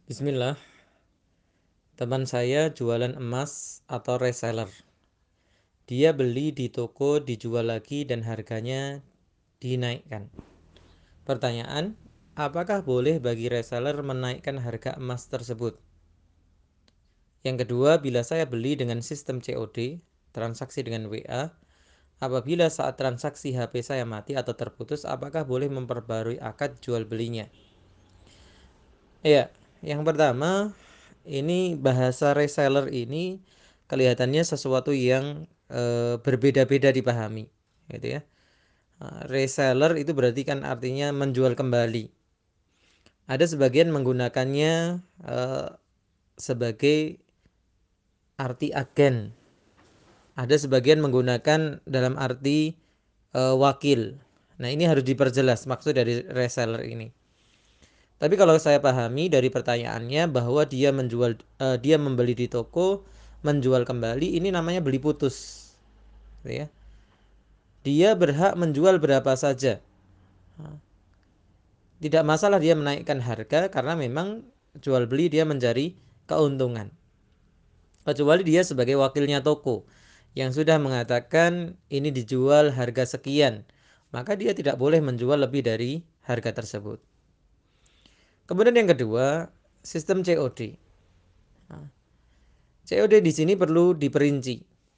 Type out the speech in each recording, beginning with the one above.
Bismillah, teman saya jualan emas atau reseller. Dia beli di toko, dijual lagi dan harganya dinaikkan. Pertanyaan, apakah boleh bagi reseller menaikkan harga emas tersebut? Yang kedua, bila saya beli dengan sistem COD, transaksi dengan WA, apabila saat transaksi HP saya mati atau terputus, apakah boleh memperbarui akad jual belinya? Ya, yang pertama, ini bahasa reseller ini kelihatannya sesuatu yang berbeda-beda dipahami, gitu ya. Reseller itu berarti kan artinya menjual kembali. Ada sebagian menggunakannya sebagai arti agen. Ada sebagian menggunakan dalam arti wakil. Nah, ini harus diperjelas maksud dari reseller ini. Tapi kalau saya pahami dari pertanyaannya bahwa dia membeli di toko, menjual kembali, ini namanya beli putus, gitu ya. Dia berhak menjual berapa saja. Tidak masalah dia menaikkan harga karena memang jual beli dia mencari keuntungan. Kecuali dia sebagai wakilnya toko yang sudah mengatakan ini dijual harga sekian, maka dia tidak boleh menjual lebih dari harga tersebut. Kemudian yang kedua, sistem COD. COD di sini perlu diperinci.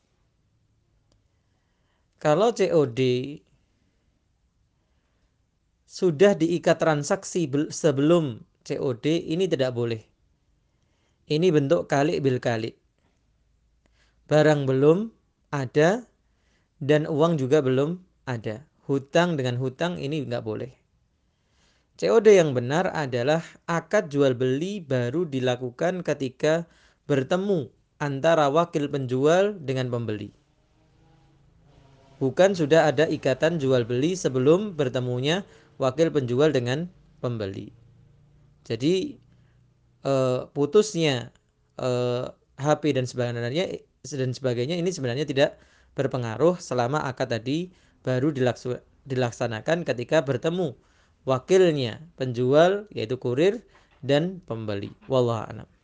Kalau COD sudah diikat transaksi sebelum COD, ini tidak boleh. Ini bentuk kali bil kali. Barang belum ada dan uang juga belum ada. Hutang dengan hutang ini nggak boleh. COD yang benar adalah akad jual beli baru dilakukan ketika bertemu antara wakil penjual dengan pembeli. Bukan sudah ada ikatan jual beli sebelum bertemunya wakil penjual dengan pembeli. Jadi putusnya HP dan sebagainya ini sebenarnya tidak berpengaruh selama akad tadi baru dilaksanakan ketika bertemu wakilnya penjual yaitu kurir dan pembeli. Wallahu a'lam.